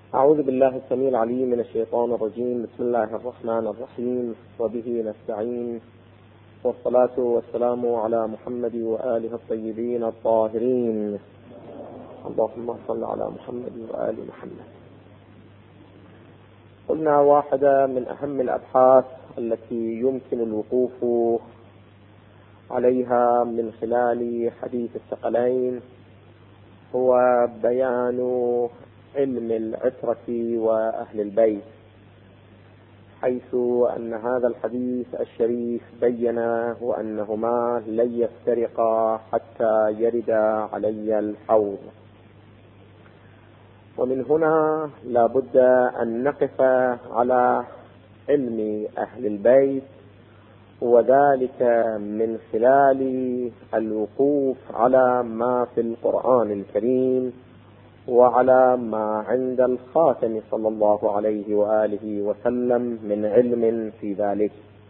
أعوذ بالله السميع العليم من الشيطان الرجيم. بسم الله الرحمن الرحيم، وبه نستعين، والصلاة والسلام على محمد وآله الطيبين الطاهرين. اللهم صل على محمد وآل محمد. قلنا واحدة من أهم الأبحاث التي يمكن الوقوف عليها من خلال حديث الثقلين هو بيان علم العترة وأهل البيت، حيث أن هذا الحديث الشريف بين وأنهما لن يفترقا حتى يرد علي الحوض. ومن هنا لا بد أن نقف على علم أهل البيت، وذلك من خلال الوقوف على ما في القرآن الكريم وعلى ما عند الخاتم صلى الله عليه وآله وسلم من علم في ذلك.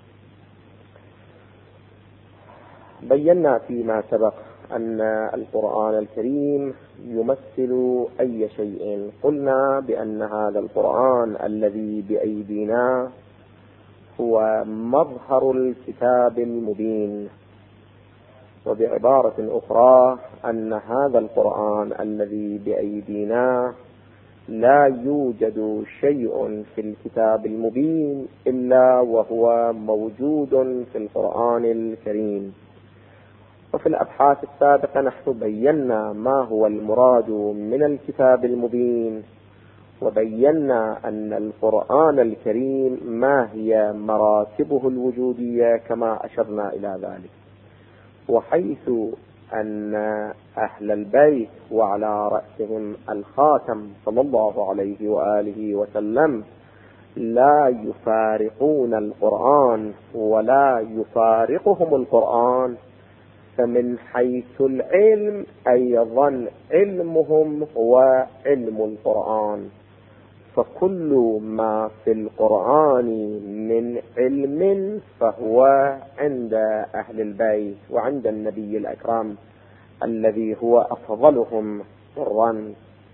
بينا فيما سبق أن القرآن الكريم يمثل أي شيء. قلنا بأن هذا القرآن الذي بأيدينا هو مظهر الكتاب المبين، وبعبارة أخرى أن هذا القرآن الذي بأيدينا لا يوجد شيء في الكتاب المبين إلا وهو موجود في القرآن الكريم. وفي الأبحاث السابقة نحن بينا ما هو المراد من الكتاب المبين، وبينا أن القرآن الكريم ما هي مراتبه الوجودية كما أشرنا إلى ذلك. وحيث أن أهل البيت وعلى رأسهم الخاتم صلى الله عليه وآله وسلم لا يفارقون القرآن ولا يفارقهم القرآن، فمن حيث العلم أيضا علمهم هو علم القرآن. فكل ما في القرآن من علم فهو عند أهل البيت وعند النبي الأكرم الذي هو أفضلهم سرا،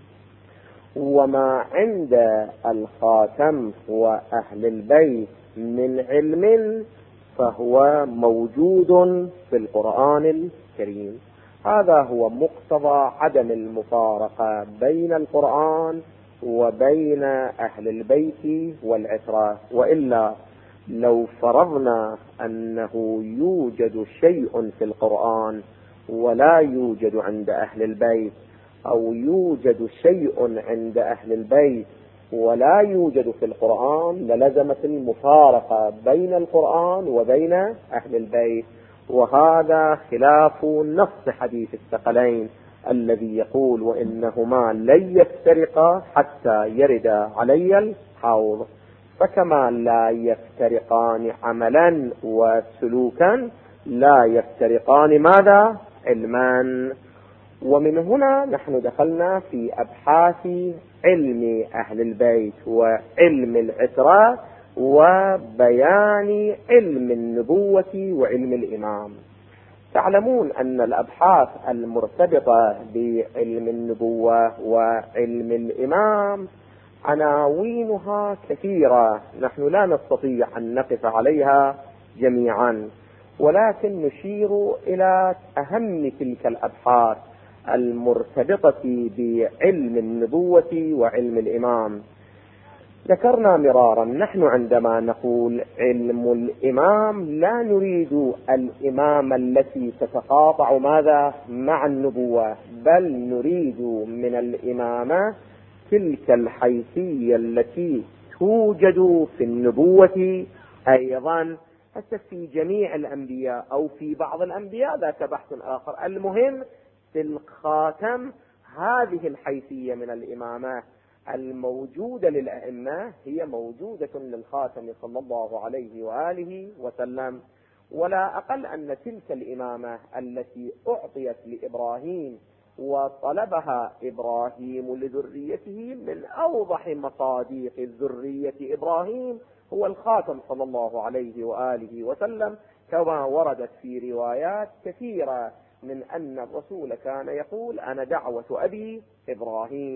وما عند الخاتم وأهل البيت من علم فهو موجود في القرآن الكريم. هذا هو مقتضى عدم المفارقة بين القرآن وبين أهل البيت والعترة. وإلا لو فرضنا أنه يوجد شيء في القرآن ولا يوجد عند أهل البيت، أو يوجد شيء عند أهل البيت ولا يوجد في القرآن، للزمت المفارقة بين القرآن وبين أهل البيت. وهذا خلاف نص حديث الثقلين الذي يقول وإنهما لن يفترقا حتى يرد علي الحوض. فكما لا يفترقان عملا وسلوكا لا يفترقان ماذا؟ علما. ومن هنا نحن دخلنا في أبحاث علم أهل البيت وعلم العترة وبيان علم النبوة وعلم الإمام. تعلمون أن الأبحاث المرتبطة بعلم النبوة وعلم الإمام عناوينها كثيرة، نحن لا نستطيع أن نقف عليها جميعا، ولكن نشير إلى أهم تلك الأبحاث المرتبطة بعلم النبوة وعلم الإمام. ذكرنا مرارا نحن عندما نقول علم الإمام لا نريد الإمامة التي تتقاطع ماذا مع النبوة، بل نريد من الإمامة تلك الحيثية التي توجد في النبوة أيضا، حتى في جميع الأنبياء أو في بعض الأنبياء ذاك بحث آخر. المهم في الخاتم هذه الحيثية من الإمامة الموجودة للأئمة هي موجودة للخاتم صلى الله عليه وآله وسلم. ولا أقل أن تلك الإمامة التي أعطيت لإبراهيم وطلبها إبراهيم لذريته من أوضح مصادق الذرية إبراهيم هو الخاتم صلى الله عليه وآله وسلم، كما وردت في روايات كثيرة من أن الرسول كان يقول أنا دعوة أبي إبراهيم.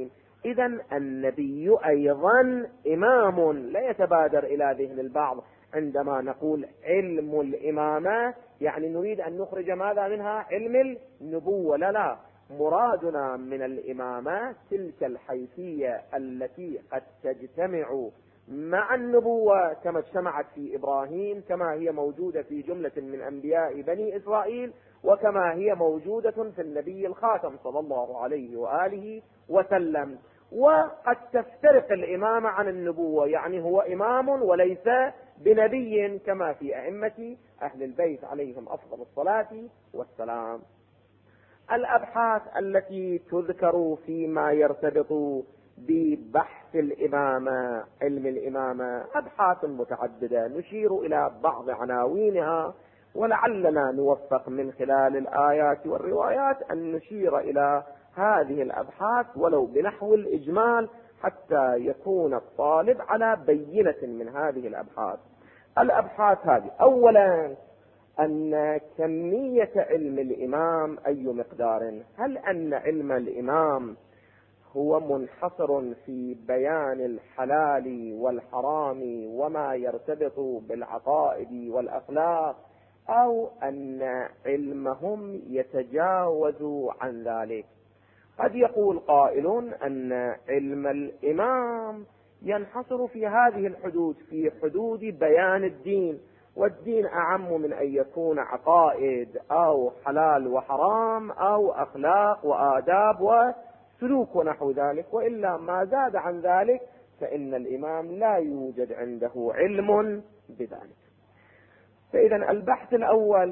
إذن النبي أيضا إمام. لا يتبادر إلى ذهن البعض عندما نقول علم الإمامة يعني نريد أن نخرج ماذا منها؟ علم النبوة. لا، مرادنا من الإمامة تلك الحيثية التي قد تجتمع مع النبوة كما اجتمعت في إبراهيم، كما هي موجودة في جملة من أنبياء بني إسرائيل، وكما هي موجودة في النبي الخاتم صلى الله عليه وآله وسلم. وقد تفترق الإمامة عن النبوة، يعني هو إمام وليس بنبي، كما في أئمة أهل البيت عليهم أفضل الصلاة والسلام. الأبحاث التي تذكر فيما يرتبط ببحث الإمامة، علم الإمامة، أبحاث متعددة نشير إلى بعض عناوينها، ولعلنا نوفق من خلال الآيات والروايات أن نشير إلى هذه الأبحاث ولو بنحو الإجمال حتى يكون الطالب على بينة من هذه الأبحاث. الأبحاث هذه أولا أن كمية علم الإمام أي مقدار؟ هل أن علم الإمام هو منحصر في بيان الحلال والحرام وما يرتبط بالعقائد والأخلاق، أو أن علمهم يتجاوز عن ذلك؟ قد يقول قائل أن علم الإمام ينحصر في هذه الحدود، في حدود بيان الدين، والدين أعم من أن يكون عقائد أو حلال وحرام أو أخلاق وآداب وسلوك ونحو ذلك، وإلا ما زاد عن ذلك فإن الإمام لا يوجد عنده علم بذلك. فإذا البحث الأول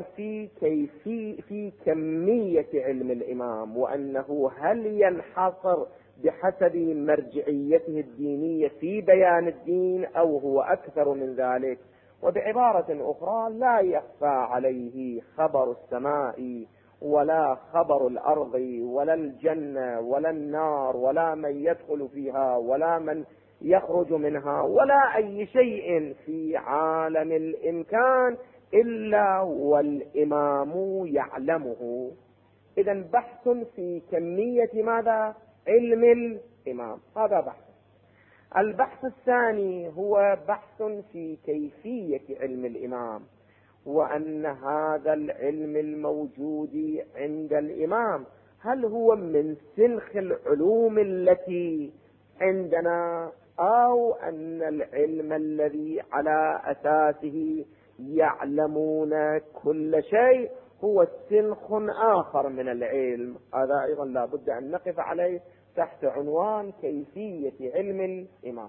في كمية علم الإمام، وأنه هل ينحصر بحسب مرجعيته الدينية في بيان الدين أو هو أكثر من ذلك. وبعبارة أخرى لا يخفى عليه خبر السماء ولا خبر الأرض ولا الجنة ولا النار ولا من يدخل فيها ولا من يخرج منها ولا أي شيء في عالم الإمكان إلا والإمام يعلمه. إذن بحث في كمية ماذا؟ علم الإمام، هذا بحث. البحث الثاني هو بحث في كيفية علم الإمام، وأن هذا العلم الموجود عند الإمام هل هو من سلخ العلوم التي عندنا، أو أن العلم الذي على أساسه يعلمون كل شيء هو سلخ آخر من العلم. هذا أيضا لا بد أن نقف عليه تحت عنوان كيفية علم الإمام.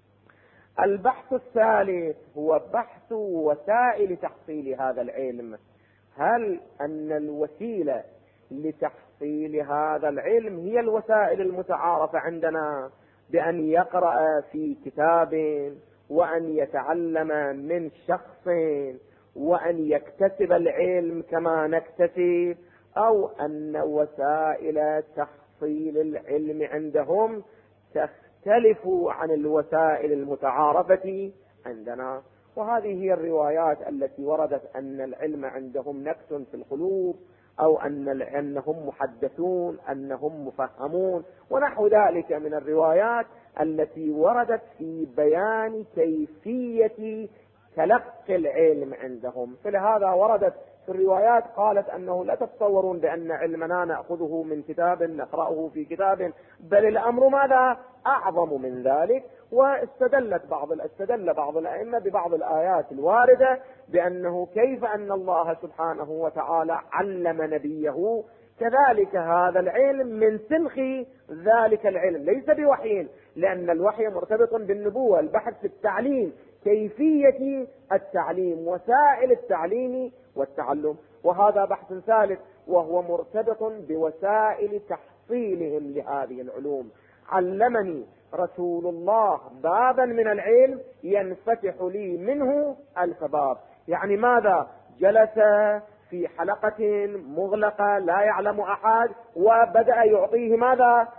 البحث الثالث هو بحث وسائل تحصيل هذا العلم. هل أن الوسيلة لتحصيل هذا العلم هي الوسائل المتعارفة عندنا، بأن يقرأ في كتاب وأن يتعلم من شخص وأن يكتسب العلم كما نكتسب، أو أن وسائل تحصيل العلم عندهم تختلف عن الوسائل المتعارفة عندنا؟ وهذه هي الروايات التي وردت أن العلم عندهم نكس في القلوب، أو أنهم محدثون، أنهم مفهمون، ونحو ذلك من الروايات التي وردت في بيان كيفية تلقي العلم عندهم. فلهذا وردت في الروايات قالت أنه لا تتصورون بأن علمنا نأخذه من كتاب نقرأه في كتاب، بل الأمر ماذا؟ أعظم من ذلك. واستدل بعض الأئمة ببعض الآيات الواردة بأنه كيف أن الله سبحانه وتعالى علم نبيه كذلك هذا العلم من سلخ ذلك العلم، ليس بوحي، لأن الوحي مرتبط بالنبوة. البحث في التعليم، كيفية التعليم، وسائل التعليم والتعلم. وهذا بحث ثالث وهو مرتبط بوسائل تحصيلهم لهذه العلوم. علمني رسول الله بابا من العلم ينفتح لي منه 1000 باب. يعني ماذا؟ جلس في حلقة مغلقة لا يعلم أحد وبدأ يعطيه ماذا؟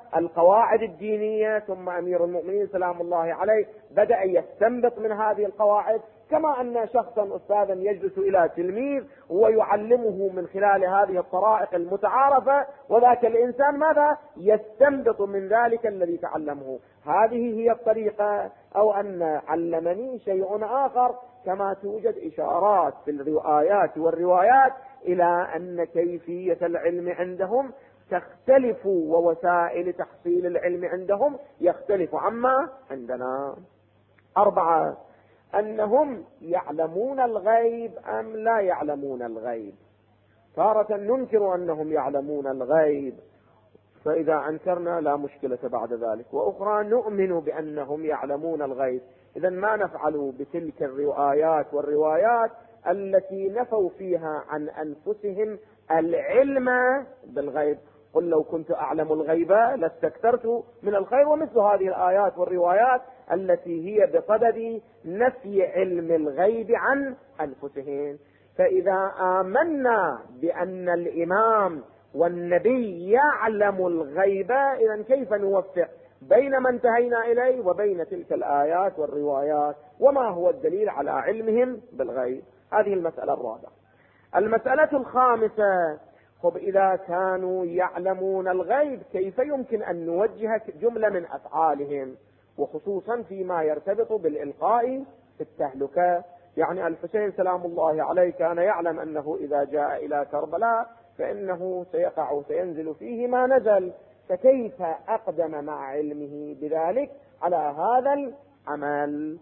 القواعد الدينية، ثم أمير المؤمنين سلام الله عليه بدأ يستنبط من هذه القواعد، كما أن شخصا أستاذا يجلس إلى تلميذ ويعلمه من خلال هذه الطرائق المتعارفة، وذاك الإنسان ماذا يستنبط من ذلك الذي تعلمه. هذه هي الطريقة. أو أن علمني شيء آخر، كما توجد إشارات في الآيات والروايات إلى أن كيفية العلم عندهم تختلف، ووسائل تحصيل العلم عندهم يختلف عما عندنا. 4، أنهم يعلمون الغيب أم لا يعلمون الغيب. تارة ننكر أنهم يعلمون الغيب، فإذا أنكرنا لا مشكلة بعد ذلك، وأخرى نؤمن بأنهم يعلمون الغيب. إذن ما نفعل بتلك الآيات والروايات التي نفوا فيها عن أنفسهم العلم بالغيب؟ قل لو كنت أعلم الغيب لاستكثرت من الخير، ومثل هذه الآيات والروايات التي هي بصدد نفي علم الغيب عن أنفسهم. فإذا آمنا بأن الإمام والنبي يعلم الغيب، إذن كيف نوفق بين ما انتهينا إليه وبين تلك الآيات والروايات؟ وما هو الدليل على علمهم بالغيب؟ هذه المسألة الرابعة. المسألة الخامسة، إذا كانوا يعلمون الغيب كيف يمكن أن نوجه جملة من أفعالهم، وخصوصا فيما يرتبط بالإلقاء في التهلكة؟ يعني الحسين سلام الله عليه كان يعلم أنه إذا جاء إلى كربلاء فإنه سيقع سينزل فيه ما نزل، فكيف أقدم مع علمه بذلك على هذا العمل؟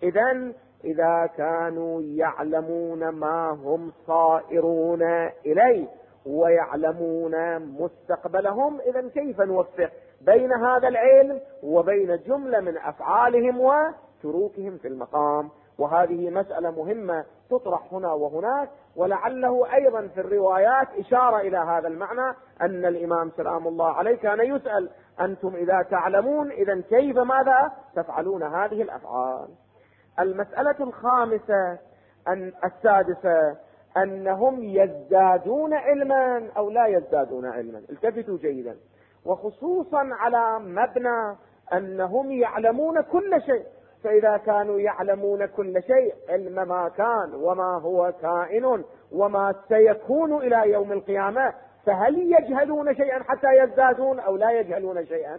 إذا كانوا يعلمون ما هم صائرون إليه ويعلمون مستقبلهم، إذن كيف نوفق بين هذا العلم وبين جملة من أفعالهم وتروكهم في المقام؟ وهذه مسألة مهمة تطرح هنا وهناك، ولعله أيضا في الروايات إشارة إلى هذا المعنى، أن الإمام سلام الله عليه كان يسأل: أنتم إذا تعلمون إذن كيف ماذا تفعلون هذه الأفعال؟ المسألة الخامسة السادسة، أنهم يزدادون علما أو لا يزدادون علما. التفتوا جيدا، وخصوصا على مبنى أنهم يعلمون كل شيء. فإذا كانوا يعلمون كل شيء، علم ما كان وما هو كائن وما سيكون إلى يوم القيامة، فهل يجهلون شيئا حتى يزدادون أو لا يجهلون شيئا؟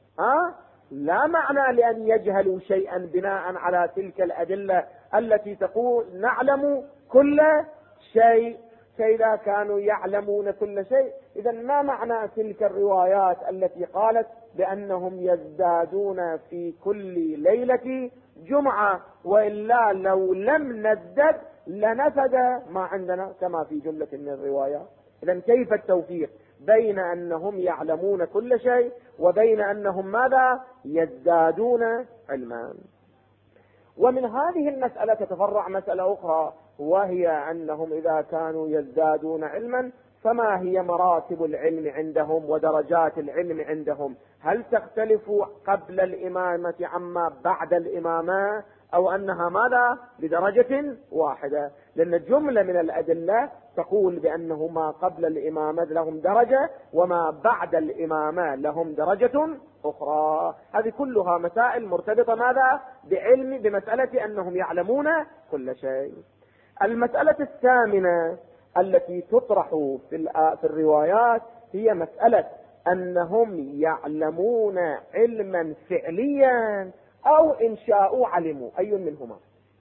لا معنى لأن يجهلوا شيئا بناء على تلك الأدلة التي تقول نعلم كل شيء. فإذا كانوا يعلمون كل شيء، إذن ما معنى تلك الروايات التي قالت بأنهم يزدادون في كل ليلة جمعة؟ وإلا لو لم نزدد لنفد ما عندنا كما في جملة من الروايات. إذن كيف التوفيق بين أنهم يعلمون كل شيء وبين أنهم ماذا يزدادون علما؟ ومن هذه المسألة تتفرع مسألة أخرى، وهي أنهم إذا كانوا يزدادون علما فما هي مراتب العلم عندهم ودرجات العلم عندهم؟ هل تختلف قبل الإمامة عما بعد الإمامة، أو أنها ماذا بدرجة واحدة؟ لأن جملة من الأدلة تقول بأنه ما قبل الإمامة لهم درجة وما بعد الإمامة لهم درجة أخرى. هذه كلها مسائل مرتبطة ماذا بمسألة أنهم يعلمون كل شيء. المسألة الثامنة التي تطرح في الروايات هي مسألة أنهم يعلمون علما فعليا أو إن شاءوا علموا، أي منهما؟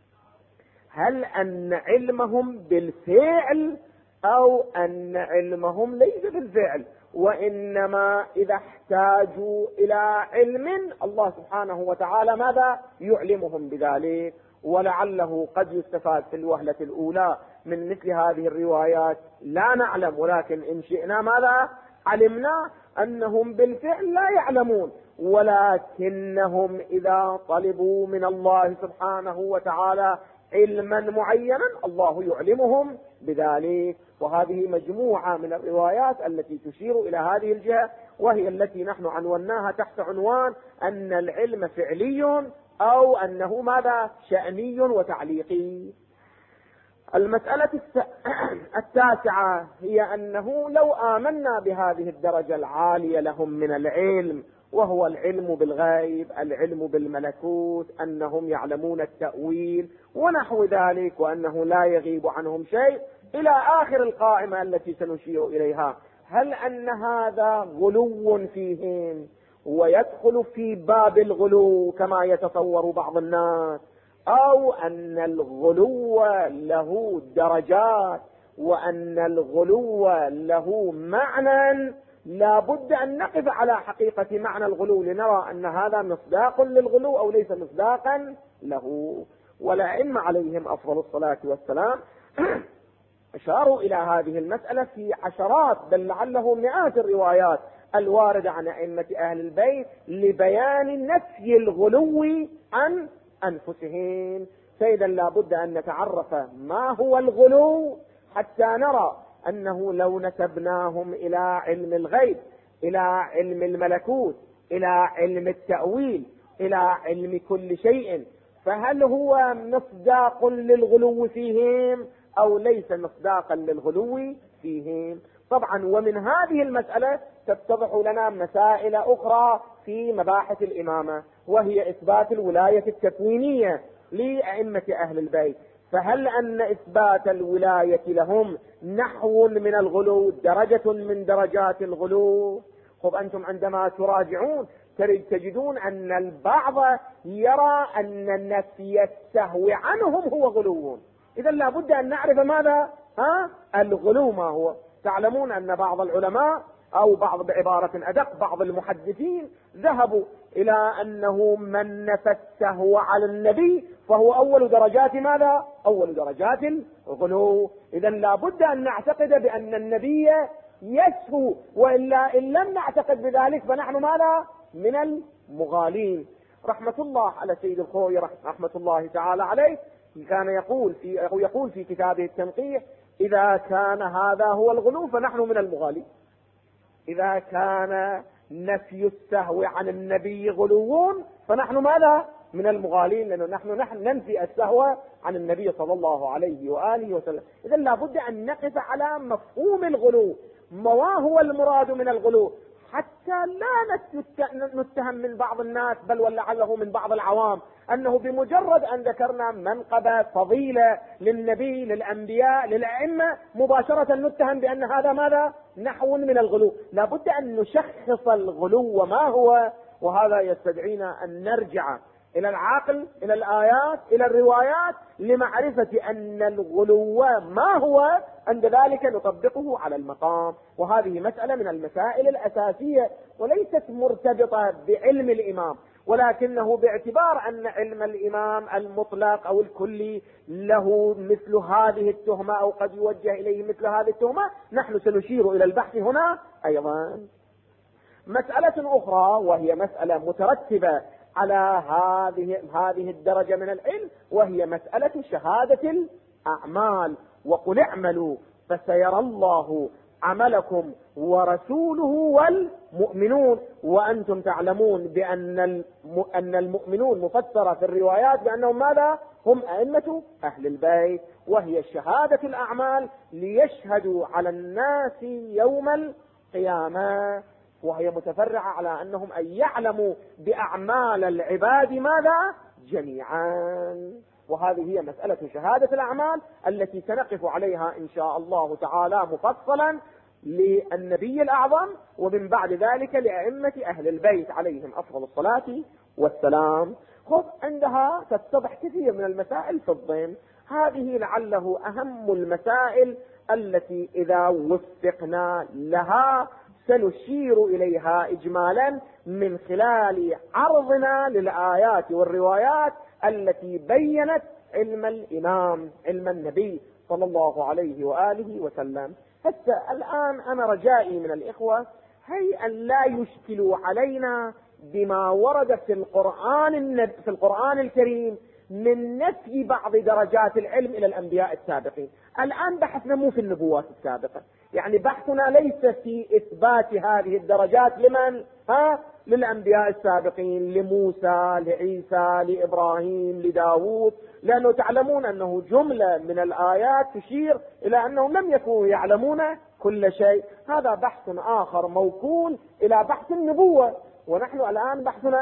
هل أن علمهم بالفعل أو أن علمهم ليس بالفعل، وإنما إذا احتاجوا إلى علم الله سبحانه وتعالى ماذا يعلمهم بذلك؟ ولعله قد يستفاد في الوهلة الأولى من مثل هذه الروايات لا نعلم، ولكن إن شئنا ماذا علمنا أنهم بالفعل لا يعلمون، ولكنهم إذا طلبوا من الله سبحانه وتعالى علما معينا الله يعلمهم بذلك. وهذه مجموعة من الروايات التي تشير إلى هذه الجهة، وهي التي نحن عنوناها تحت عنوان أن العلم فعلي أو أنه ماذا شأني وتعليقي. المسألة التاسعة هي أنه لو آمنا بهذه الدرجة العالية لهم من العلم، وهو العلم بالغيب، العلم بالملكوت، أنهم يعلمون التأويل ونحو ذلك، وأنه لا يغيب عنهم شيء إلى آخر القائمة التي سنشير إليها، هل أن هذا غلو فيهم ويدخل في باب الغلو كما يتصور بعض الناس، أو أن الغلو له درجات، وأن الغلو له معنى لا بد أن نقف على حقيقة معنى الغلو لنرى أن هذا مصداق للغلو أو ليس مصداقا له. والأئمة عليهم أفضل الصلاة والسلام أشاروا إلى هذه المسألة في عشرات بل لعله مئات الروايات الواردة عن أئمة أهل البيت لبيان نفي الغلو عن أنفسهم. فإذا لا بد أن نتعرف ما هو الغلو حتى نرى أنه لو نسبناهم إلى علم الغيب، إلى علم الملكوت، إلى علم التأويل، إلى علم كل شيء، فهل هو مصداق للغلو فيهم أو ليس مصداقا للغلو فيهم؟ طبعا ومن هذه المسألة تتضح لنا مسائل أخرى في مباحث الإمامة، وهي إثبات الولاية التكوينية لأئمة أهل البيت. فهل أن إثبات الولاية لهم نحو من الغلو، درجة من درجات الغلو؟ خب أنتم عندما تراجعون تجدون أن البعض يرى أن نفي السهو عنهم هو غلو. إذا لا بد أن نعرف ماذا الغلو ما هو. تعلمون أن بعض العلماء أو بعض بعبارة أدق بعض المحدثين ذهبوا إلى أنه من نفى السهو على النبي فهو أول درجات ماذا؟ أول درجات الغلو. إذا لا بد أن نعتقد بأن النبي يسهو، وإلا إن لم نعتقد بذلك فنحن ماذا؟ من المغالين. رحمة الله على سيد الخوي رحمة الله تعالى عليه كان يقول في كتابه التنقيح: إذا كان هذا هو الغلو فنحن من المغالين. إذا كان نفي السهو عن النبي غلو فنحن ماذا؟ من المغالين، لأنه نحن ننفي السهو عن النبي صلى الله عليه وآله وسلم. إذا لابد أن نقف على مفهوم الغلو، ما هو المراد من الغلو، حتى لا نتهم من بعض الناس بل ولعله من بعض العوام أنه بمجرد أن ذكرنا منقبة فضيلة للنبي للأنبياء للأئمة مباشرة نتهم بأن هذا ماذا؟ نحو من الغلو. لابد أن نشخص الغلو ما هو، وهذا يستدعينا أن نرجع إلى العقل، إلى الآيات، إلى الروايات لمعرفة أن الغلو ما هو، عند ذلك نطبقه على المقام. وهذه مسألة من المسائل الأساسية وليست مرتبطة بعلم الإمام، ولكنه باعتبار أن علم الإمام المطلق أو الكلي له مثل هذه التهمة أو قد يوجه إليه مثل هذه التهمة، نحن سنشير إلى البحث هنا أيضا. مسألة أخرى وهي مسألة مترتبة على هذه الدرجة من العلم، وهي مسألة شهادة الأعمال. وقل اعملوا فسيرى الله عملكم ورسوله والمؤمنون. وأنتم تعلمون بأن المؤمنون مفسرة في الروايات بأنهم ماذا؟ هم أئمة أهل البيت، وهي شهادة الأعمال ليشهدوا على الناس يوم القيامة، وهي متفرعة على أنهم أن يعلموا بأعمال العباد ماذا؟ جميعا. وهذه هي مسألة شهادة الأعمال التي سنقف عليها إن شاء الله تعالى مفصلا للنبي الأعظم، ومن بعد ذلك لأئمة أهل البيت عليهم أفضل الصلاة والسلام. خذ عندها تتضح كثير من المسائل في الضمن. هذه لعله أهم المسائل التي إذا وفقنا لها سنشير إليها إجمالا من خلال عرضنا للآيات والروايات التي بيّنت علم الإمام، علم النبي صلى الله عليه وآله وسلم. حتى الآن أنا رجائي من الإخوة هي أن لا يشكلوا علينا بما ورد في القرآن الكريم من نفي بعض درجات العلم إلى الأنبياء السابقين. الآن بحثنا مو في النبوات السابقة، يعني بحثنا ليس في إثبات هذه الدرجات لمن؟ للأنبياء السابقين، لموسى، لعيسى، لإبراهيم، لداود، لأنه تعلمون أنه جملة من الآيات تشير إلى أنهم لم يكونوا يعلمون كل شيء. هذا بحث آخر موكول إلى بحث النبوة، ونحن الآن بحثنا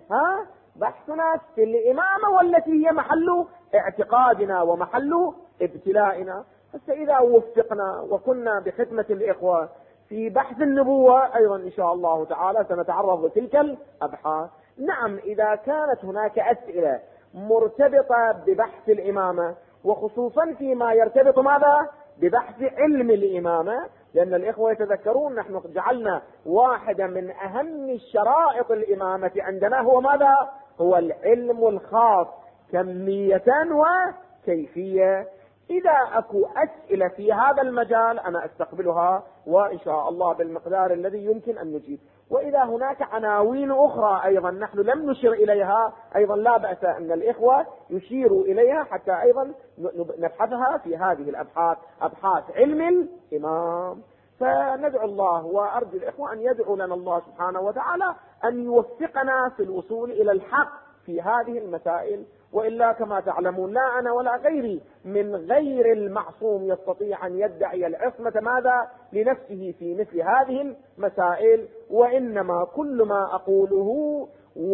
بحثنا في الإمامة، والتي هي محل اعتقادنا ومحل ابتلائنا. فإذا وفقنا وكنا بخدمة الإخوة في بحث النبوة أيضا إن شاء الله تعالى سنتعرض لتلك الأبحاث. نعم، إذا كانت هناك أسئلة مرتبطة ببحث الإمامة، وخصوصا فيما يرتبط ماذا؟ ببحث علم الإمامة، لأن الإخوة يتذكرون نحن جعلنا واحدة من أهم الشرائط الإمامة عندنا هو ماذا؟ هو العلم الخاص كمية وكيفية. إذا أكو أسئلة في هذا المجال أنا أستقبلها، وإن شاء الله بالمقدار الذي يمكن أن نجيب. وإذا هناك عناوين أخرى أيضا نحن لم نشر إليها، أيضا لا بأس أن الإخوة يشيروا إليها حتى أيضا نبحثها في هذه الأبحاث، أبحاث علم الإمام. فندعو الله وأرجو الإخوة أن يدعو لنا الله سبحانه وتعالى أن يوفقنا في الوصول إلى الحق في هذه المسائل. وإلا كما تعلمون لا أنا ولا غيري من غير المعصوم يستطيع أن يدعي العصمة ماذا لنفسه في مثل هذه المسائل. وإنما كل ما أقوله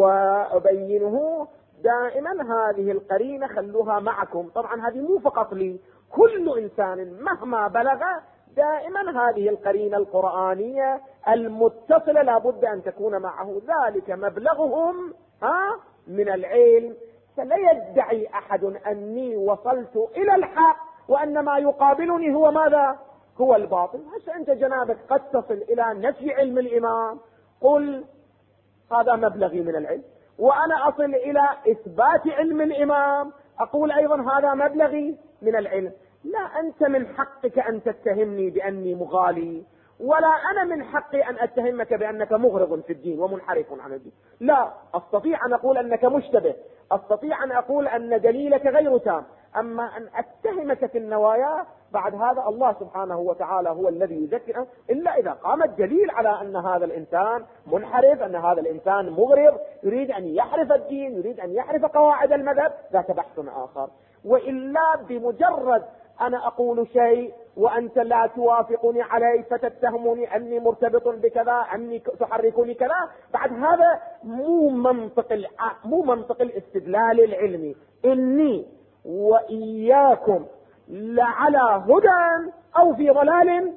وأبينه دائما هذه القرينة خلوها معكم. طبعا هذه مو فقط لي، كل إنسان مهما بلغ دائما هذه القرينة القرآنية المتصلة لابد أن تكون معه، ذلك مبلغهم من العلم. فلا يدعي أحد أني وصلت إلى الحق وأن ما يقابلني هو ماذا؟ هو الباطل. هسه أنت جنابك قد تصل إلى نفي علم الإمام، قل هذا مبلغي من العلم، وأنا أصل إلى إثبات علم الإمام أقول أيضا هذا مبلغي من العلم. لا أنت من حقك أن تتهمني بأني مغالي، ولا أنا من حقي أن أتهمك بأنك مغرض في الدين ومنحرف عن الدين. لا، أستطيع أن أقول أنك مشتبه، أستطيع أن أقول أن دليلك غير تام، أما أن أتهمك في النوايا بعد هذا الله سبحانه وتعالى هو الذي يذكر، إلا إذا قام الدليل على أن هذا الإنسان منحرف، أن هذا الإنسان مغرض يريد أن يحرف الدين، يريد أن يحرف قواعد المذهب، ذاك بحث آخر. وإلا بمجرد أنا أقول شيء وأنت لا توافقني عليه فتتهمني أني مرتبط بكذا، أني تحركني كذا، بعد هذا مو منطق الاستدلال العلمي. إني وإياكم لعلى هدى أو في ضلال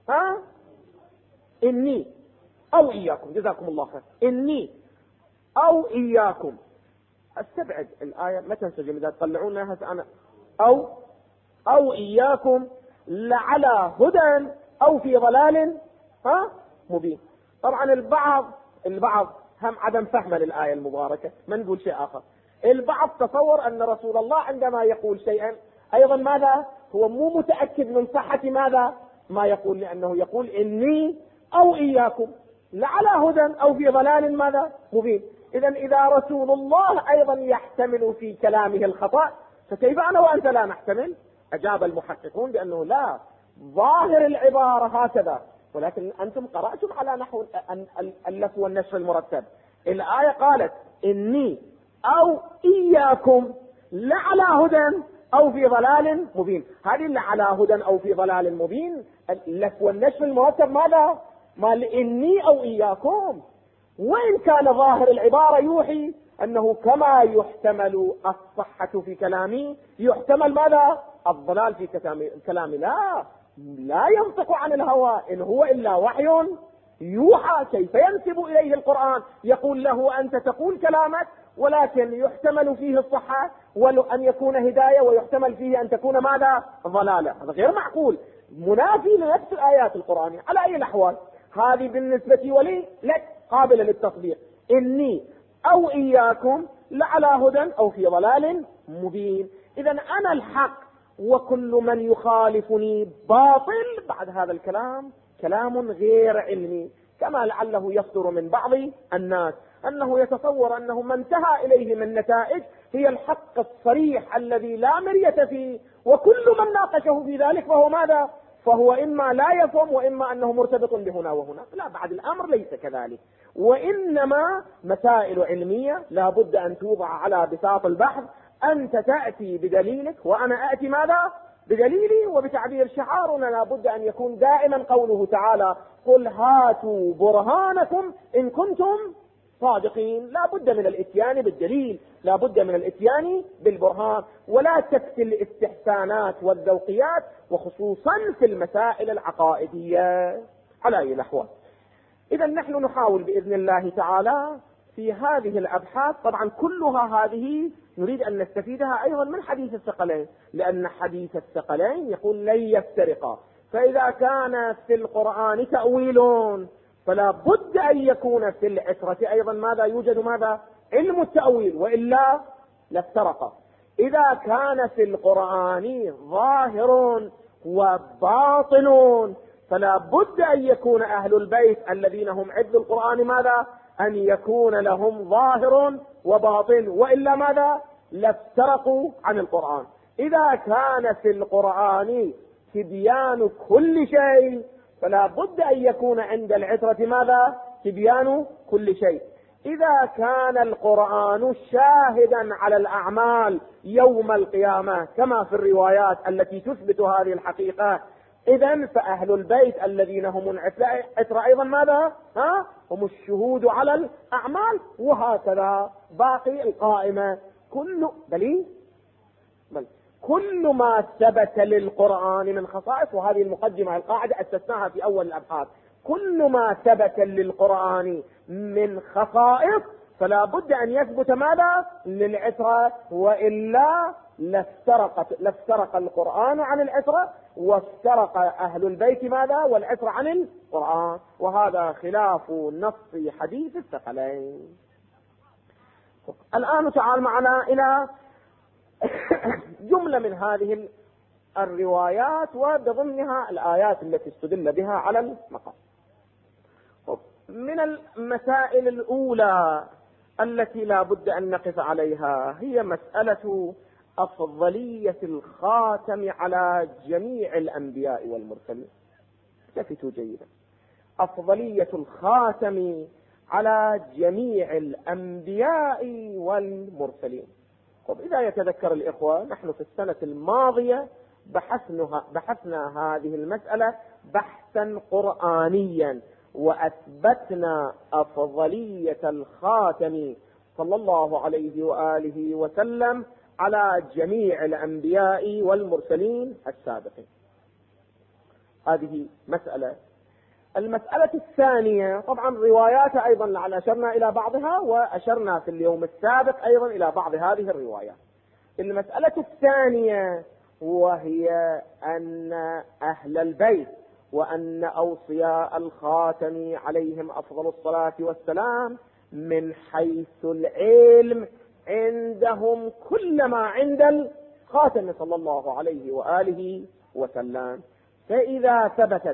إني أو إياكم، جزاكم الله خير. إني أو إياكم، استبعد الآية ما تنسجم إذا تطلعونها أنا أو إياكم لعلى هدى أو في ضلال مبين. طبعا البعض هم عدم فهم للآية المباركة، ما نقول شيء آخر. البعض تصور أن رسول الله عندما يقول شيئا أيضا ماذا هو مو متأكد من صحة ماذا ما يقول، لأنه يقول إني أو إياكم لعلى هدى أو في ضلال ماذا مبين. إذا رسول الله أيضا يحتمل في كلامه الخطأ، فكيف أنا وأنت لا نحتمل؟ أجاب المحققون بأنه لا، ظاهر العبارة هكذا، ولكن أنتم قرأتم على نحو اللف والنشر المرتب. الآية قالت إني أو إياكم لعلى هدى أو في ضلال مبين. هذه لعلى هدى أو في ضلال مبين اللف والنشر المرتب ماذا؟ ما إني أو إياكم. وإن كان ظاهر العبارة يوحي أنه كما يحتمل الصحة في كلامي يحتمل ماذا؟ الضلال في كلامي. لا ينطق عن الهوى، إن هو إلا وحي يوحى. كيف ينسب إليه القرآن يقول له أنت تقول كلامك ولكن يحتمل فيه الصحة وأن يكون هداية، ويحتمل فيه أن تكون ماذا؟ ضلالة. هذا غير معقول، منافي لنفس الآيات القرآنية. على أي الأحوال هذه بالنسبة ولي لك قابلة للتطبيق. إني أو إياكم لعلى هدى أو في ضلال مبين. إذا أنا الحق وكل من يخالفني باطل. بعد هذا الكلام كلام غير علمي كما لعله يصدر من بعض الناس. أنه يتصور أنه ما انتهى إليه من نتائج هي الحق الصريح الذي لا مرية فيه، وكل من ناقشه في ذلك فهو ماذا؟ فهو إما لا يفهم وإما أنه مرتبط بهنا وهنا. لا، بعد الأمر ليس كذلك، وإنما مسائل علمية لا بد أن توضع على بساط البحث. أنت تأتي بدليلك وأنا أأتي ماذا؟ بدليلي. وبتعبير شعارنا لا بد أن يكون دائما قوله تعالى: قل هاتوا برهانكم إن كنتم صادقين. لا بد من الاتيان بالدليل، لا بد من الاتيان بالبرهان، ولا تكفي الاستحسانات والذوقيات، وخصوصا في المسائل العقائدية على أي الأحوال. إذا نحن نحاول بإذن الله تعالى في هذه الأبحاث، طبعا كلها هذه نريد أن نستفيدها أيضا من حديث الثقلين، لأن حديث الثقلين يقول لن يفترقا، فإذا كان في القرآن تأويل فلا بد أن يكون في العترة أيضا ماذا؟ يوجد ماذا؟ علم التأويل، وإلا لافترقا. إذا كان في القرآن ظاهر وباطن فلا بد أن يكون أهل البيت الذين هم عد القرآن ماذا؟ أن يكون لهم ظاهر وباطن، وإلا ماذا؟ لافترقوا عن القرآن. إذا كان في القرآن تبيان كل شيء فلا بد أن يكون عند العترة ماذا؟ تبيان كل شيء. إذا كان القرآن شاهدا على الأعمال يوم القيامة كما في الروايات التي تثبت هذه الحقيقة، إذن فأهل البيت الذين هم العترة أيضا ماذا؟ هم الشهود على الأعمال، وهكذا باقي القائمة. كل ما ثبت للقرآن من خصائص، وهذه المقدمة القاعدة أسسناها في أول الأبحاث، كل ما ثبت للقرآن من خصائص فلا بد أن يثبت ماذا؟ للعترة، وإلا لافترق القرآن عن العترة، وافترق أهل البيت ماذا؟ والعترة عن القرآن، وهذا خلاف نص حديث الثقلين. الآن تعال معنا إلى جملة من هذه الروايات وبضمنها الآيات التي استدل بها على المقام. من المسائل الأولى التي لا بد أن نقف عليها هي مسألة أفضلية الخاتم على جميع الأنبياء والمرسلين. التفتوا جيدا، أفضلية الخاتم على جميع الأنبياء والمرسلين. طب إذا يتذكر الإخوة، نحن في السنة الماضية بحثنا هذه المسألة بحثا قرآنيا، وأثبتنا أفضلية الخاتم صلى الله عليه وآله وسلم على جميع الأنبياء والمرسلين السابقين. هذه مسألة. المسألة الثانية، طبعا روايات أيضا لعل أشرنا إلى بعضها، وأشرنا في اليوم السابق أيضا إلى بعض هذه الروايات. المسألة الثانية وهي أن أهل البيت وأن أوصياء الخاتم عليهم أفضل الصلاة والسلام من حيث العلم عندهم كل ما عند الخاتم صلى الله عليه وآله وسلم. فإذا ثبتت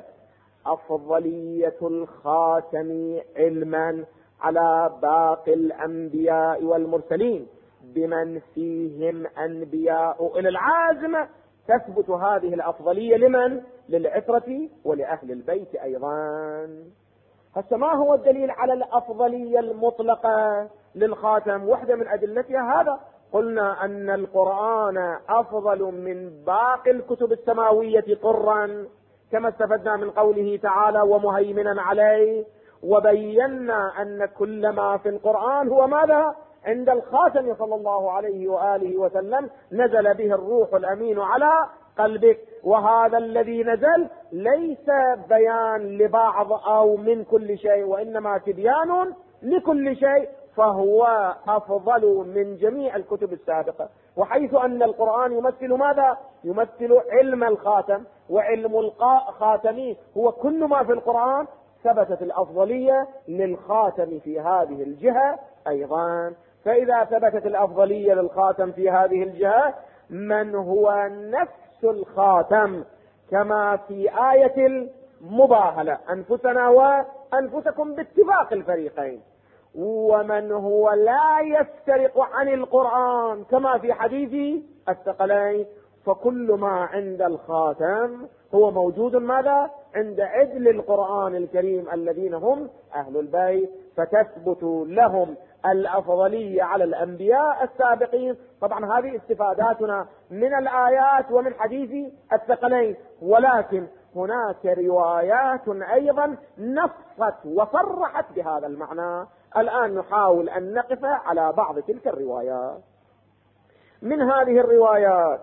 أفضلية الخاتم علما على باقي الأنبياء والمرسلين بمن فيهم أنبياء أولي العزم، تثبت هذه الأفضلية لمن؟ للعترة ولأهل البيت أيضا. هسه ما هو الدليل على الأفضلية المطلقة للخاتم؟ واحدة من أدلتها هذا، قلنا أن القرآن أفضل من باقي الكتب السماوية طرا، كما استفدنا من قوله تعالى ومهيمنا عليه، وبينا أن كل ما في القرآن هو ماذا؟ عند الخاتم صلى الله عليه وآله وسلم نزل به الروح الأمين على قلبك، وهذا الذي نزل ليس بيان لبعض أو من كل شيء، وإنما تبيان لكل شيء، فهو أفضل من جميع الكتب السابقة. وحيث أن القرآن يمثل ماذا؟ يمثل علم الخاتم، وعلم الخاتم هو كل ما في القرآن، ثبتت الأفضلية للخاتم في هذه الجهة أيضا. فإذا ثبتت الأفضلية للخاتم في هذه الجهة، من هو نفس الخاتم كما في آية المباهلة، أنفسنا وأنفسكم باتفاق الفريقين، ومن هو لا يفترق عن القرآن كما في حديث الثقلين، فكل ما عند الخاتم هو موجود ماذا؟ عند عدل القرآن الكريم الذين هم أهل البيت، فتثبت لهم الأفضلية على الأنبياء السابقين. طبعا هذه استفاداتنا من الآيات ومن حديث الثقلين، ولكن هناك روايات أيضا نصت وصرحت بهذا المعنى. الآن نحاول أن نقف على بعض تلك الروايات. من هذه الروايات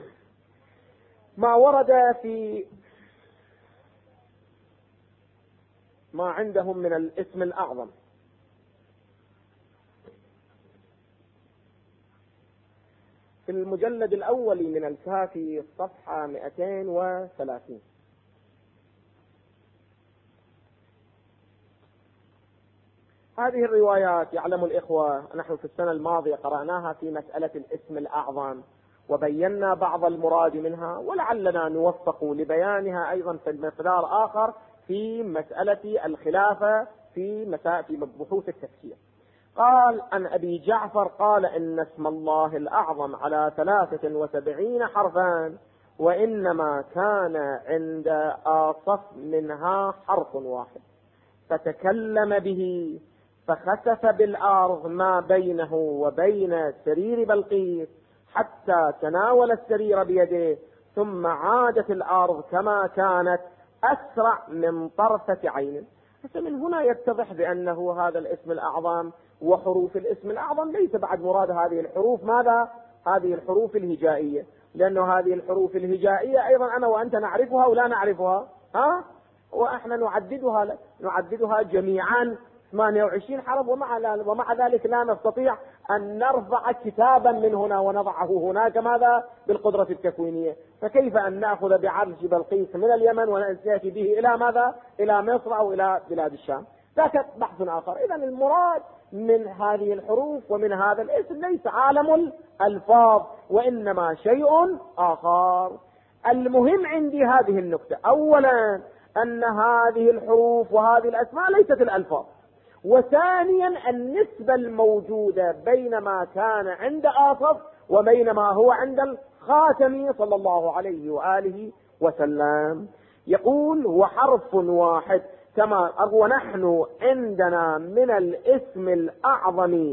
ما ورد في ما عندهم من الاسم الأعظم. في المجلد الأول من الكافي صفحة 230 هذه الروايات. يعلم الإخوة نحن في السنة الماضية قرأناها في مسألة الاسم الأعظم وبينا بعض المراد منها، ولعلنا نوفق لبيانها أيضا في مقدار آخر في مسألة الخلافة في بحوث التفسير. قال عن أبي جعفر قال إن اسم الله الأعظم على 73 حرفا، وإنما كان عند آصف منها حرف واحد، فتكلم به فخسف بالأرض ما بينه وبين سرير بلقيس حتى تناول السرير بيده، ثم عادت الأرض كما كانت أسرع من طرفة عين. من هنا يتضح بأنه هذا الاسم الأعظم وحروف الاسم الأعظم ليس بعد مراد هذه الحروف ماذا؟ هذه الحروف الهجائية، لأنه هذه الحروف الهجائية أيضا أنا وأنت نعرفها ولا نعرفها، وإحنا نعددها جميعا 28 حرف، ومع ذلك لا نستطيع أن نرفع كتابا من هنا ونضعه هناك ماذا؟ بالقدرة التكوينية. فكيف أن نأخذ بعرش بلقيس من اليمن ونأتي به إلى ماذا؟ إلى مصر أو إلى بلاد الشام؟ ذاك بحث آخر. إذا المراد من هذه الحروف ومن هذا الاسم ليس عالم الألفاظ، وإنما شيء آخر. المهم عندي هذه النقطة: أولا أن هذه الحروف وهذه الأسماء ليست الألفاظ، وثانيا النسبة الموجودة بين ما كان عند آصف وبين ما هو عند الخاتمي صلى الله عليه وآله وسلم. يقول وحرف واحد كما ونحن عندنا من الاسم الأعظم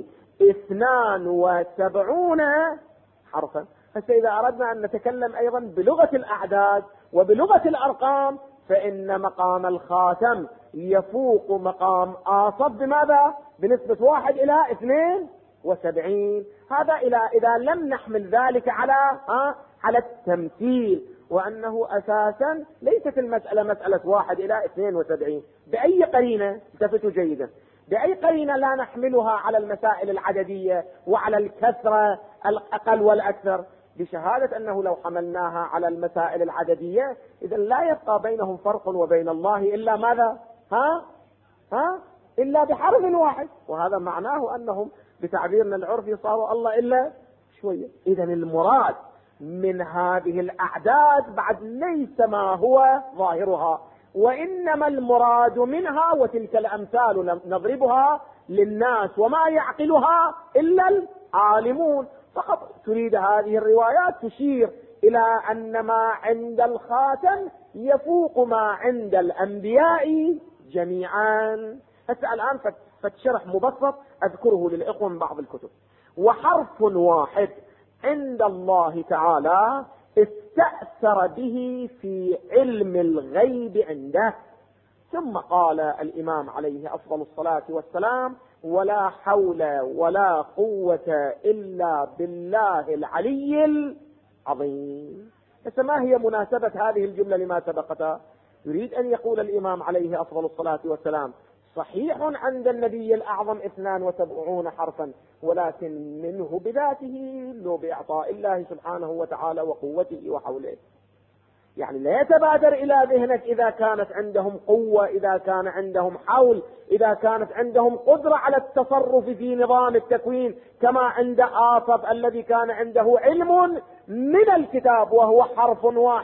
72 حرفا. فإذا أردنا أن نتكلم أيضا بلغة الأعداد وبلغة الأرقام، فإن مقام الخاتم يفوق مقام آصف بماذا؟ بنسبة 1 إلى 72. هذا إذا لم نحمل ذلك على التمثيل، وأنه أساسا ليست المسألة مسألة 1 إلى 72. بأي قرينة؟ التفتوا جيدا، بأي قرينة لا نحملها على المسائل العددية وعلى الكثرة الأقل والأكثر؟ بشهادة أنه لو حملناها على المسائل العددية إذا لا يبقى بينهم فرق وبين الله إلا ماذا؟ إلا بحرف واحد، وهذا معناه أنهم بتعبيرنا العرفي صاروا الله إلا شوية. إذا المراد من هذه الأعداد بعد ليس ما هو ظاهرها، وإنما المراد منها وتلك الأمثال نضربها للناس وما يعقلها إلا العالمون فقط. تريد هذه الروايات تشير إلى أن ما عند الخاتم يفوق ما عند الأنبياء جميعا. حتى الآن فتشرح مبسط أذكره للإخوة من بعض الكتب. وحرف واحد عند الله تعالى استأثر به في علم الغيب عنده. ثم قال الإمام عليه أفضل الصلاة والسلام: ولا حول ولا قوة إلا بالله العلي العظيم. ما هي مناسبة هذه الجملة لما سبقتها؟ يريد أن يقول الإمام عليه أفضل الصلاة والسلام: صحيح عند النبي الأعظم 72 حرفا، ولكن منه بذاته لو بإعطاء الله سبحانه وتعالى وقوته وحوله. يعني لا يتبادر إلى ذهنك إذا كانت عندهم قوة، إذا كان عندهم حول، إذا كانت عندهم قدرة على التصرف في نظام التكوين كما عند آصف الذي كان عنده علم من الكتاب وهو حرف واحد،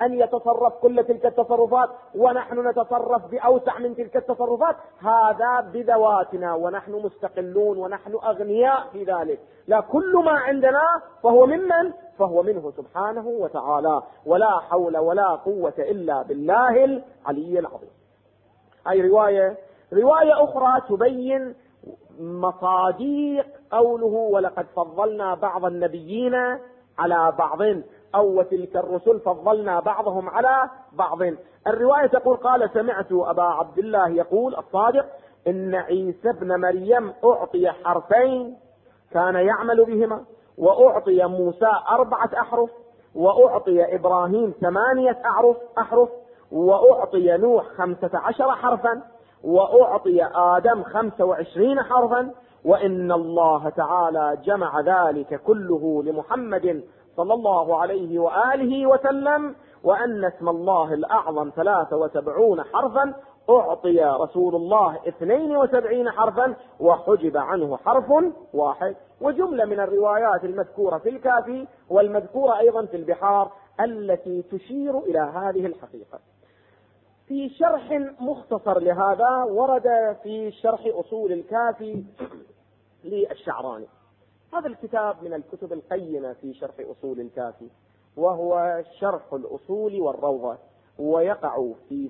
أن يتصرف كل تلك التصرفات ونحن نتصرف بأوسع من تلك التصرفات، هذا بذواتنا ونحن مستقلون ونحن أغنياء في ذلك. لا، كل ما عندنا فهو ممن؟ فهو منه سبحانه وتعالى، ولا حول ولا قوة إلا بالله العلي العظيم. هاي رواية أخرى تبين مصادق قوله ولقد فضلنا بعض النبيين على بعض، أو وتلك الرسل فضلنا بعضهم على بعض. الرواية تقول قال سمعت أبا عبد الله يقول الصادق إن عيسى ابن مريم أعطي حرفين كان يعمل بهما، وأعطي موسى 4 أحرف، وأعطي إبراهيم 8 أحرف، وأعطي نوح 15 حرفا، وأعطي آدم 25 حرفا، وإن الله تعالى جمع ذلك كله لمحمد صلى الله عليه وآله وسلم، وأن اسم الله الأعظم 73 حرفا، أعطي رسول الله 72 حرفا، وحجب عنه حرف واحد. وجملة من الروايات المذكورة في الكافي والمذكورة أيضا في البحار التي تشير إلى هذه الحقيقة. في شرح مختصر لهذا ورد في شرح أصول الكافي للشعراني. هذا الكتاب من الكتب القيمة في شرح أصول الكافي، وهو شرح الأصول والروضة، ويقع في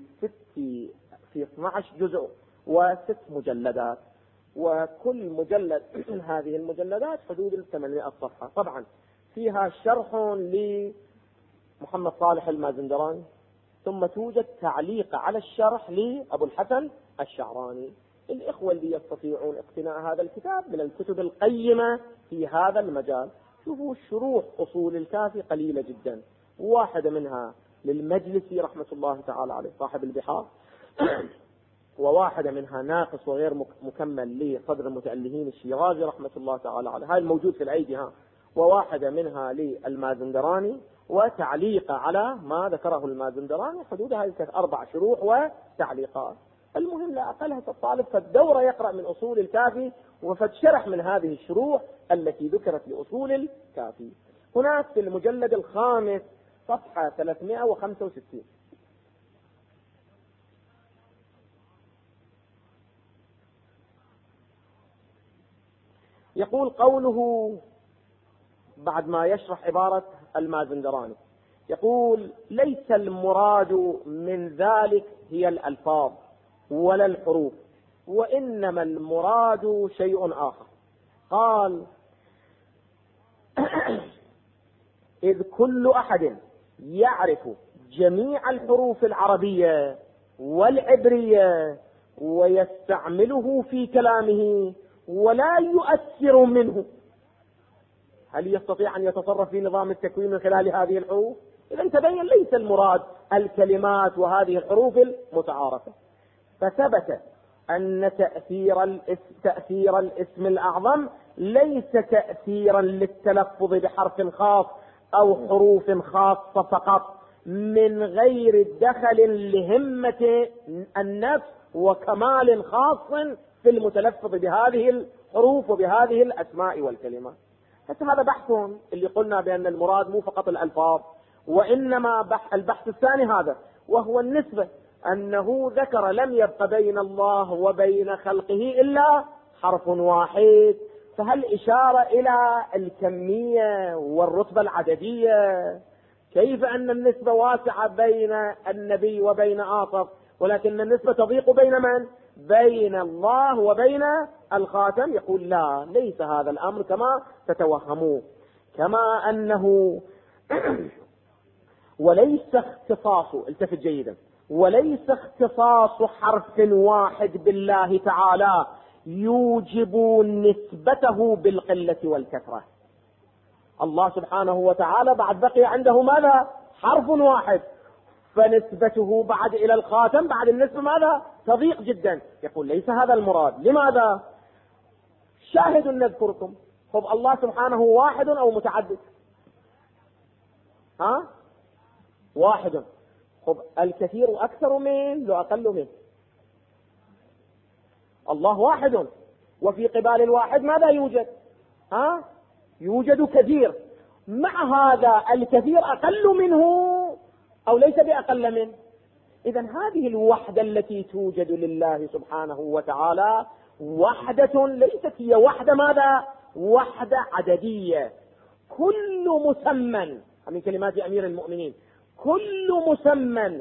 12 جزء و6 مجلدات، وكل مجلد من هذه المجلدات حدود 800 صفحة. طبعا فيها شرح لمحمد صالح المازندراني، ثم توجد تعليق على الشرح لأبو الحسن الشعراني. الإخوة اللي يستطيعون اقتناء هذا الكتاب من الكتب القيمة في هذا المجال، شوفوا شروح أصول الكافي قليلة جدا، واحدة منها للمجلسي رحمة الله تعالى عليه صاحب البحار، وواحدة منها ناقص وغير مكمل لصدر المتألهين الشيرازي رحمة الله تعالى عليه، هذا الموجود في الأيدي، وواحدة منها للمازندراني، وتعليق على ما ذكره المازندراني، حدود هذه 4 شروح وتعليقات. المهم لا أقلها الطالب فالدورة يقرأ من أصول الكافي وفتشرح من هذه الشروح التي ذكرت لأصول الكافي. هناك في المجلد الخامس صفحة 365 يقول قوله بعد ما يشرح عبارة المازندراني، يقول ليس المراد من ذلك هي الألفاظ ولا الحروف، وإنما المراد شيء آخر. قال إذ كل أحد يعرف جميع الحروف العربية والعبرية ويستعمله في كلامه ولا يؤثر منه، هل يستطيع أن يتصرف في نظام التكوين من خلال هذه الحروف؟ إذا تبين ليس المراد الكلمات وهذه الحروف المتعارفة. فثبت أن تأثير الاسم الأعظم ليس تأثيرا للتلفظ بحرف خاص أو حروف خاصة فقط، من غير دخل لهمة النفس وكمال خاص في المتلفظ بهذه الحروف وبهذه الأسماء والكلمات. هذا بحث اللي قلنا بأن المراد مو فقط الألفاظ، وإنما البحث الثاني هذا وهو النسبة، أنه ذكر لم يبق بين الله وبين خلقه إلا حرف واحد، فهل إشارة إلى الكمية والرتبة العددية؟ كيف أن النسبة واسعة بين النبي وبين آطف، ولكن النسبة تضيق بين من؟ بين الله وبين الخاتم. يقول لا، ليس هذا الأمر كما تتوهموه، كما أنه وليس اختصاصه، التفت جيدا، وليس اختصاص حرف واحد بالله تعالى يوجب نسبته بالقلة والكثرة. الله سبحانه وتعالى بعد بقي عنده ماذا؟ حرف واحد، فنسبته بعد إلى الخاتم بعد النسبة ماذا؟ تضيق جدا. يقول ليس هذا المراد. لماذا؟ شاهد نذكركم. طب الله سبحانه واحد أو متعدد؟ واحد. طب الكثير أكثر من لو أقل منه؟ الله واحد، وفي قبال الواحد ماذا يوجد؟ يوجد كثير. مع هذا الكثير أقل منه أو ليس بأقل منه. إذا هذه الوحدة التي توجد لله سبحانه وتعالى وحدة ليست هي وحدة ماذا؟ وحدة عددية. كل مسمى، من كلمات أمير المؤمنين، كل مسمى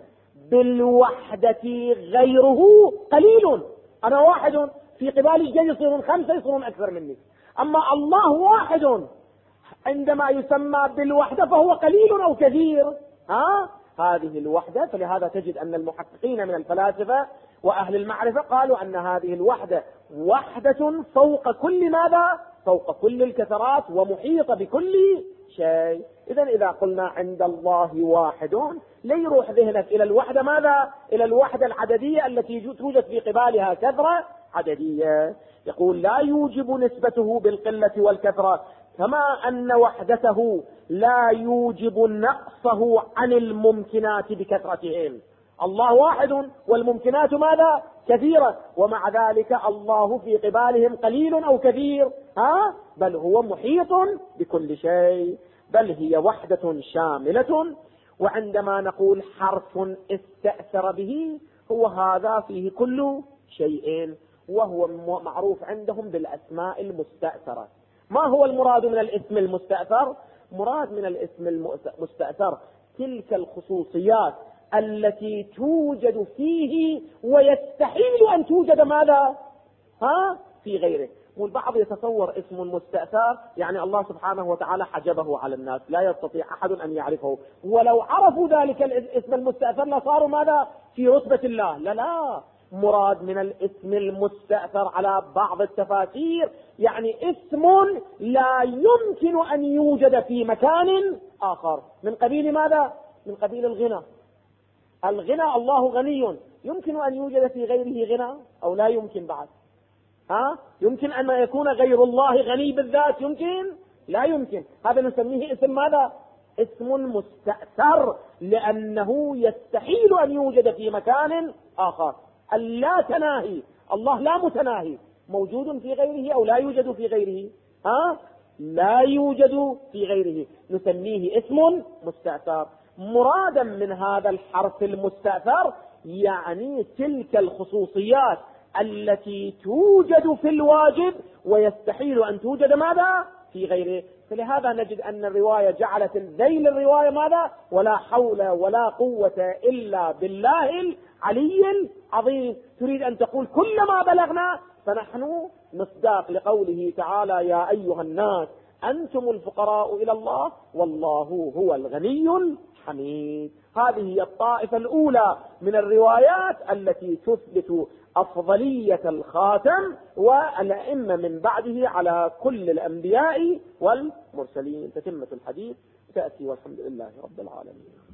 بالوحدة غيره قليل. أنا واحد، في قبال الجن يصيرون 5 يصيرون أكثر مني. أما الله واحد عندما يسمى بالوحدة فهو قليل أو كثير. هذه الوحدة. فلهذا تجد أن المحققين من الفلاسفة وأهل المعرفة قالوا أن هذه الوحدة وحدة فوق كل ماذا؟ فوق كل الكثرات ومحيطة بكل شيء. إذا قلنا عند الله واحد، لا يروح ذهنك إلى الوحدة ماذا؟ إلى الوحدة العددية التي توجد في قبالها كثرة عددية. يقول لا يوجب نسبته بالقلة والكثرة، كما أن وحدته لا يوجب نقصه عن الممكنات بكثرتهم. الله واحد والممكنات ماذا؟ كثيرة، ومع ذلك الله في قبالهم قليل أو كثير؟ بل هو محيط بكل شيء، بل هي وحدة شاملة. وعندما نقول حرف استأثر به، هو هذا فيه كل شيء، وهو معروف عندهم بالأسماء المستأثرة. ما هو المراد من الاسم المستأثر؟ مراد من الاسم المستأثر تلك الخصوصيات التي توجد فيه ويستحيل أن توجد ماذا؟ في غيره. والبعض يتصور اسم مستأثر يعني الله سبحانه وتعالى حجبه على الناس، لا يستطيع أحد أن يعرفه، ولو عرفوا ذلك الاسم المستأثر لصاروا ماذا؟ في رتبة الله. لا، مراد من الاسم المستأثر على بعض التفاسير يعني اسم لا يمكن أن يوجد في مكان آخر. من قبيل ماذا؟ من قبيل الغنى. الغنى، الله غني، يمكن أن يوجد في غيره غنى أو لا يمكن بعد؟ يمكن أن يكون غير الله غني بالذات؟ يمكن؟ لا يمكن. هذا نسميه اسم ماذا؟ اسم مستأثر، لأنه يستحيل أن يوجد في مكان آخر. اللا تناهي، الله لا متناهي، موجود في غيره أو لا يوجد في غيره؟ لا يوجد في غيره، نسميه اسم مستأثر. مرادا من هذا الحرف المستأثر يعني تلك الخصوصيات التي توجد في الواجب ويستحيل أن توجد ماذا؟ في غيره. فلهذا نجد أن الرواية جعلت ذيل الرواية ماذا؟ ولا حول ولا قوة إلا بالله العلي العظيم. تريد أن تقول كلما بلغنا، فنحن مصداق لقوله تعالى يا أيها الناس أنتم الفقراء إلى الله والله هو الغني الحميد. هذه هي الطائفة الأولى من الروايات التي تثبت أفضلية الخاتم والأئمة من بعده على كل الأنبياء والمرسلين. تتمة الحديث تأتي والحمد لله رب العالمين.